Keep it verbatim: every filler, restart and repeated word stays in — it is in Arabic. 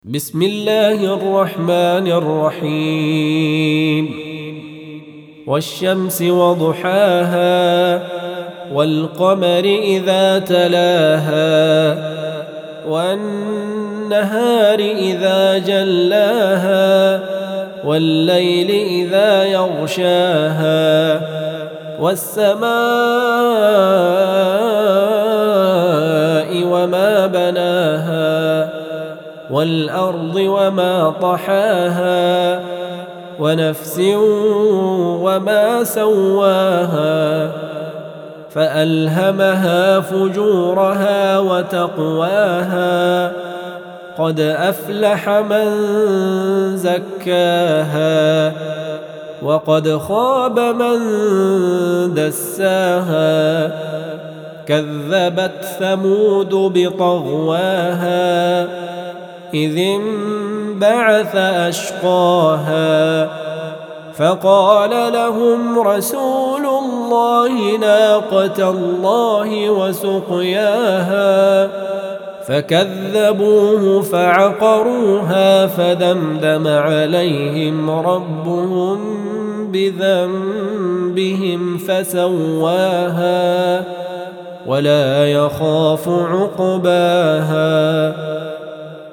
بسم الله الرحمن الرحيم والشمس وضحاها والقمر إذا تلاها والنهار إذا جلاها والليل إذا يغشاها والسماء وما بناها والأرض وما طحاها ونفس وما سواها فألهمها فجورها وتقواها قد أفلح من زكاها وقد خاب من دساها كذبت ثمود بطغواها إذ انبعث أشقاها فقال لهم رسول الله ناقة الله وسقياها فكذبوه فعقروها فدمدم عليهم ربهم بذنبهم فسواها ولا يخاف عقباها